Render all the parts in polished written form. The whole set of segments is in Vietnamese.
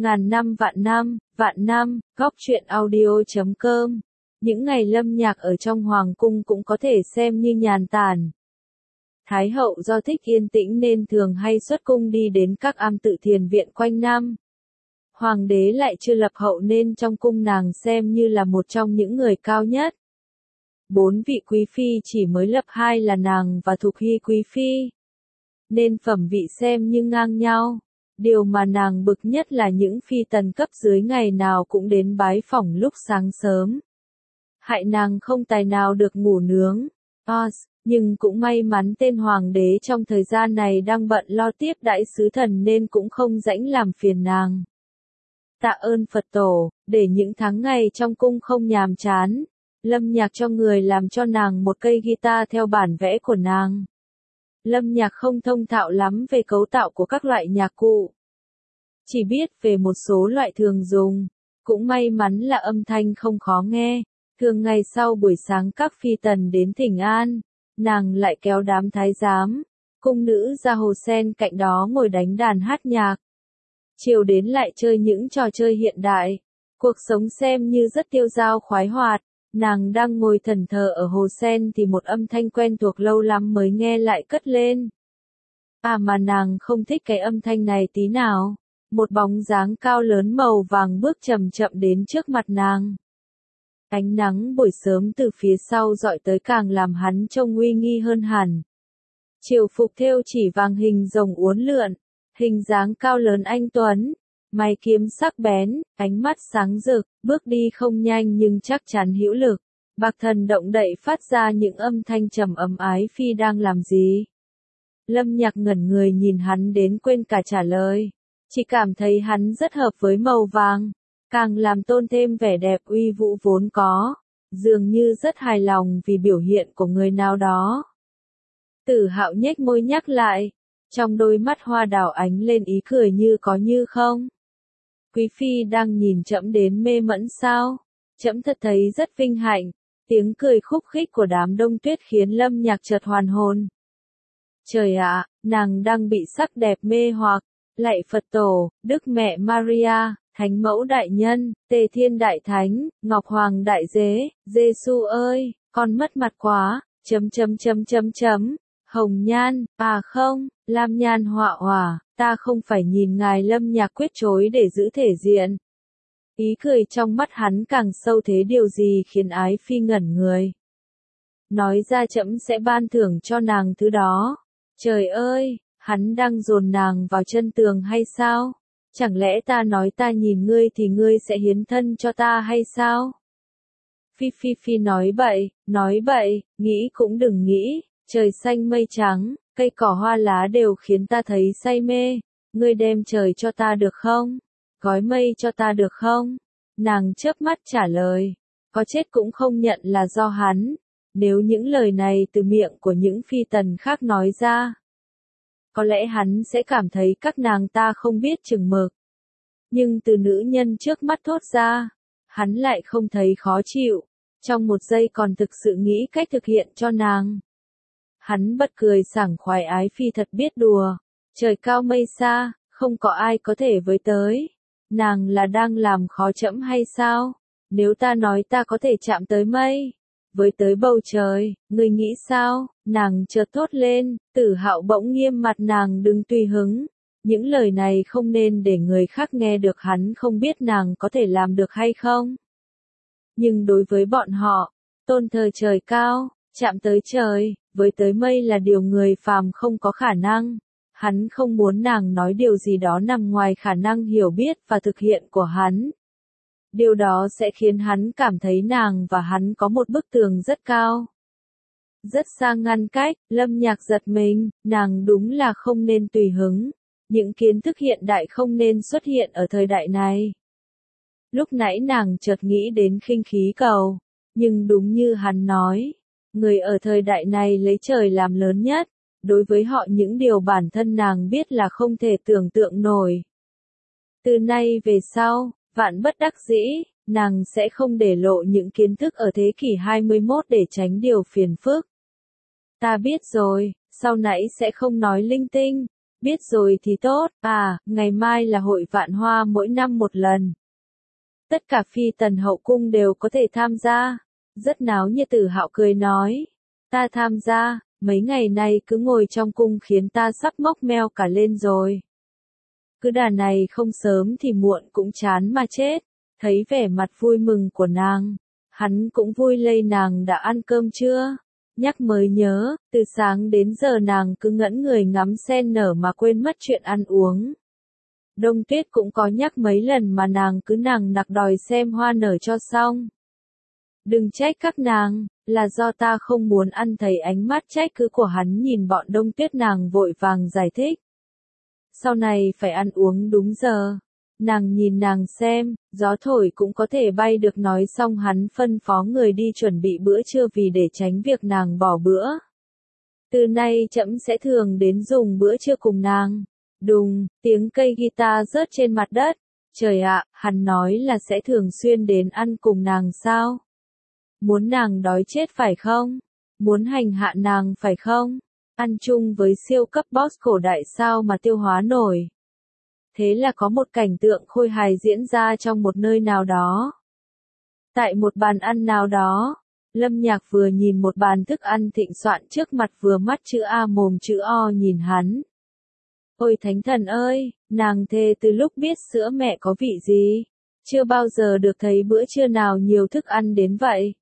Ngàn năm, vạn năm, góc truyện audio.com. Những ngày Lâm Nhạc ở trong hoàng cung cũng có thể xem như nhàn tản. Thái hậu do thích yên tĩnh nên thường hay xuất cung đi đến các am tự thiền viện quanh năm. Hoàng đế lại chưa lập hậu nên trong cung nàng xem như là một trong những người cao nhất. 4 vị quý phi chỉ mới lập 2 là nàng và Thục Hy quý phi. Nên phẩm vị xem như ngang nhau. Điều mà nàng bực nhất là những phi tần cấp dưới ngày nào cũng đến bái phỏng lúc sáng sớm. Hại nàng không tài nào được ngủ nướng. Nhưng cũng may mắn tên hoàng đế trong thời gian này đang bận lo tiếp đãi sứ thần nên cũng không rảnh làm phiền nàng. Tạ ơn Phật tổ, để những tháng ngày trong cung không nhàm chán, Lâm Nhạc cho người làm cho nàng một cây guitar theo bản vẽ của nàng. Lâm Nhạc không thông thạo lắm về cấu tạo của các loại nhạc cụ. Chỉ biết về một số loại thường dùng. Cũng may mắn là âm thanh không khó nghe. Thường ngày sau buổi sáng các phi tần đến thỉnh an, nàng lại kéo đám thái giám, cung nữ ra hồ sen cạnh đó ngồi đánh đàn hát nhạc. Chiều đến lại chơi những trò chơi hiện đại. Cuộc sống xem như rất tiêu dao khoái hoạt. Nàng đang ngồi thẫn thờ ở hồ sen thì một âm thanh quen thuộc lâu lắm mới nghe lại cất lên. Mà nàng không thích cái âm thanh này tí nào. Một bóng dáng cao lớn màu vàng bước chậm chậm đến trước mặt nàng. Ánh nắng buổi sớm từ phía sau dọi tới càng làm hắn trông uy nghi hơn hẳn. Triều phục thêu chỉ vàng hình rồng uốn lượn, hình dáng cao lớn anh tuấn, mày kiếm sắc bén, ánh mắt sáng rực, bước đi không nhanh nhưng chắc chắn hữu lực. Bạc thần động đậy phát ra những âm thanh trầm ấm ái phi đang làm gì. Lâm Nhạc ngẩn người nhìn hắn đến quên cả trả lời. Chỉ cảm thấy hắn rất hợp với màu vàng, càng làm tôn thêm vẻ đẹp uy vũ vốn có, dường như rất hài lòng vì biểu hiện của người nào đó. Tử Hạo nhếch môi nhắc lại, trong đôi mắt hoa đào ánh lên ý cười như có như không. Quý phi đang nhìn trẫm đến mê mẫn sao? Trẫm thật thấy rất vinh hạnh. Tiếng cười khúc khích của đám đông tuyết khiến Lâm Nhạc chợt hoàn hồn. Trời ạ, nàng đang bị sắc đẹp mê hoặc. Lạy Phật tổ, Đức Mẹ Maria, Thánh Mẫu Đại Nhân, Tề Thiên Đại Thánh, Ngọc Hoàng Đại Dế, Giê-xu ơi, con mất mặt quá, Hồng Nhan, không, Lam Nhan họa hỏa, ta không phải nhìn ngài. Lâm Nhạc quyết chối để giữ thể diện. Ý cười trong mắt hắn càng sâu thế điều gì khiến ái phi ngẩn người. Nói ra trẫm sẽ ban thưởng cho nàng thứ đó. Trời ơi! Hắn đang dồn nàng vào chân tường hay sao? Chẳng lẽ ta nói ta nhìn ngươi thì ngươi sẽ hiến thân cho ta hay sao? Phi nói bậy, nghĩ cũng đừng nghĩ, trời xanh mây trắng, cây cỏ hoa lá đều khiến ta thấy say mê, ngươi đem trời cho ta được không? Gói mây cho ta được không? Nàng chớp mắt trả lời, có chết cũng không nhận là do hắn, nếu những lời này từ miệng của những phi tần khác nói ra. Có lẽ hắn sẽ cảm thấy các nàng ta không biết chừng mực. Nhưng từ nữ nhân trước mắt thốt ra, hắn lại không thấy khó chịu, trong một giây còn thực sự nghĩ cách thực hiện cho nàng. Hắn bật cười sảng khoái ái phi thật biết đùa, trời cao mây xa, không có ai có thể với tới. Nàng là đang làm khó trẫm hay sao? Nếu ta nói ta có thể chạm tới mây, với tới bầu trời, ngươi nghĩ sao? Nàng chợt thốt lên, Tử Hạo bỗng nghiêm mặt nàng đừng tùy hứng. Những lời này không nên để người khác nghe được, hắn không biết nàng có thể làm được hay không. Nhưng đối với bọn họ, tôn thờ trời cao, chạm tới trời, với tới mây là điều người phàm không có khả năng. Hắn không muốn nàng nói điều gì đó nằm ngoài khả năng hiểu biết và thực hiện của hắn. Điều đó sẽ khiến hắn cảm thấy nàng và hắn có một bức tường rất cao. Rất xa ngăn cách, Lâm Nhạc giật mình, nàng đúng là không nên tùy hứng. Những kiến thức hiện đại không nên xuất hiện ở thời đại này. Lúc nãy nàng chợt nghĩ đến khinh khí cầu, nhưng đúng như hắn nói, người ở thời đại này lấy trời làm lớn nhất, đối với họ những điều bản thân nàng biết là không thể tưởng tượng nổi. Từ nay về sau, vạn bất đắc dĩ, nàng sẽ không để lộ những kiến thức ở thế kỷ 21 để tránh điều phiền phức. Ta biết rồi, sau nãy sẽ không nói linh tinh, Biết rồi thì tốt, ngày mai là hội vạn hoa mỗi năm một lần. Tất cả phi tần hậu cung đều có thể tham gia. Rất náo nhiệt. Tử Hạo cười nói. Ta tham gia, mấy ngày nay cứ ngồi trong cung khiến ta sắp mốc meo cả lên rồi. Cứ đà này không sớm thì muộn cũng chán mà chết. Thấy vẻ mặt vui mừng của nàng, hắn cũng vui lây. Nàng đã ăn cơm chưa? Nhắc mới nhớ, từ sáng đến giờ nàng cứ ngẩn người ngắm sen nở mà quên mất chuyện ăn uống. Đông Tuyết cũng có nhắc mấy lần mà nàng cứ nằng nặc đòi xem hoa nở cho xong. Đừng trách các nàng, là do ta không muốn ăn. Thấy ánh mắt trách cứ của hắn nhìn bọn Đông Tuyết, nàng vội vàng giải thích. Sau này phải ăn uống đúng giờ. Nàng nhìn nàng xem, gió thổi cũng có thể bay được. Nói xong hắn phân phó người đi chuẩn bị bữa trưa vì để tránh việc nàng bỏ bữa. Từ nay trẫm sẽ thường đến dùng bữa trưa cùng nàng. Đùng, tiếng cây guitar rớt trên mặt đất. Trời ạ, hắn nói là sẽ thường xuyên đến ăn cùng nàng sao? Muốn nàng đói chết phải không? Muốn hành hạ nàng phải không? Ăn chung với siêu cấp boss cổ đại sao mà tiêu hóa nổi? Thế là có một cảnh tượng khôi hài diễn ra trong một nơi nào đó. Tại một bàn ăn nào đó, Lâm Nhạc vừa nhìn một bàn thức ăn thịnh soạn trước mặt vừa mắt chữ A mồm chữ O nhìn hắn. Ôi thánh thần ơi, nàng thề từ lúc biết sữa mẹ có vị gì, chưa bao giờ được thấy bữa trưa nào nhiều thức ăn đến vậy.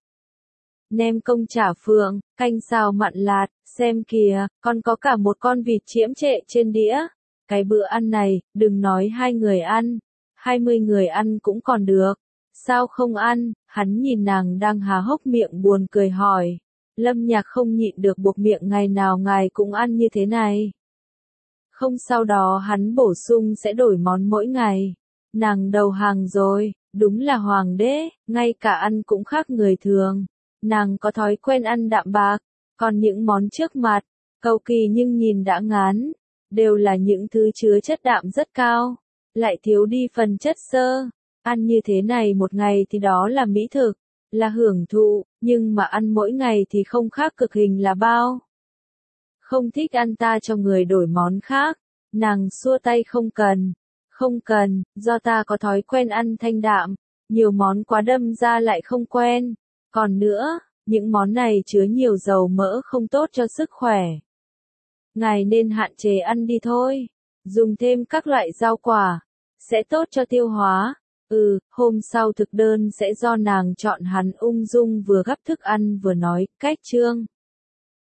Nem công chả phượng, canh xào mặn lạt, xem kìa, còn có cả một con vịt chiễm trệ trên đĩa. Cái bữa ăn này, đừng nói 2 người ăn, 20 người ăn cũng còn được. Sao không ăn? Hắn nhìn nàng đang há hốc miệng buồn cười hỏi. Lâm Nhạc không nhịn được buộc miệng, ngày nào ngài cũng ăn như thế này. Không, sau đó hắn bổ sung sẽ đổi món mỗi ngày. Nàng đầu hàng rồi, đúng là hoàng đế, ngay cả ăn cũng khác người thường. Nàng có thói quen ăn đạm bạc, còn những món trước mặt, cầu kỳ nhưng nhìn đã ngán, đều là những thứ chứa chất đạm rất cao, lại thiếu đi phần chất xơ. Ăn như thế này một ngày thì đó là mỹ thực, là hưởng thụ, nhưng mà ăn mỗi ngày thì không khác cực hình là bao. Không thích ăn ta cho người đổi món khác. Nàng xua tay, không cần, do ta có thói quen ăn thanh đạm, nhiều món quá đâm ra lại không quen. Còn nữa, những món này chứa nhiều dầu mỡ không tốt cho sức khỏe. Ngài nên hạn chế ăn đi thôi, dùng thêm các loại rau quả, sẽ tốt cho tiêu hóa. Hôm sau thực đơn sẽ do nàng chọn. Hắn ung dung vừa gắp thức ăn vừa nói, cách chương.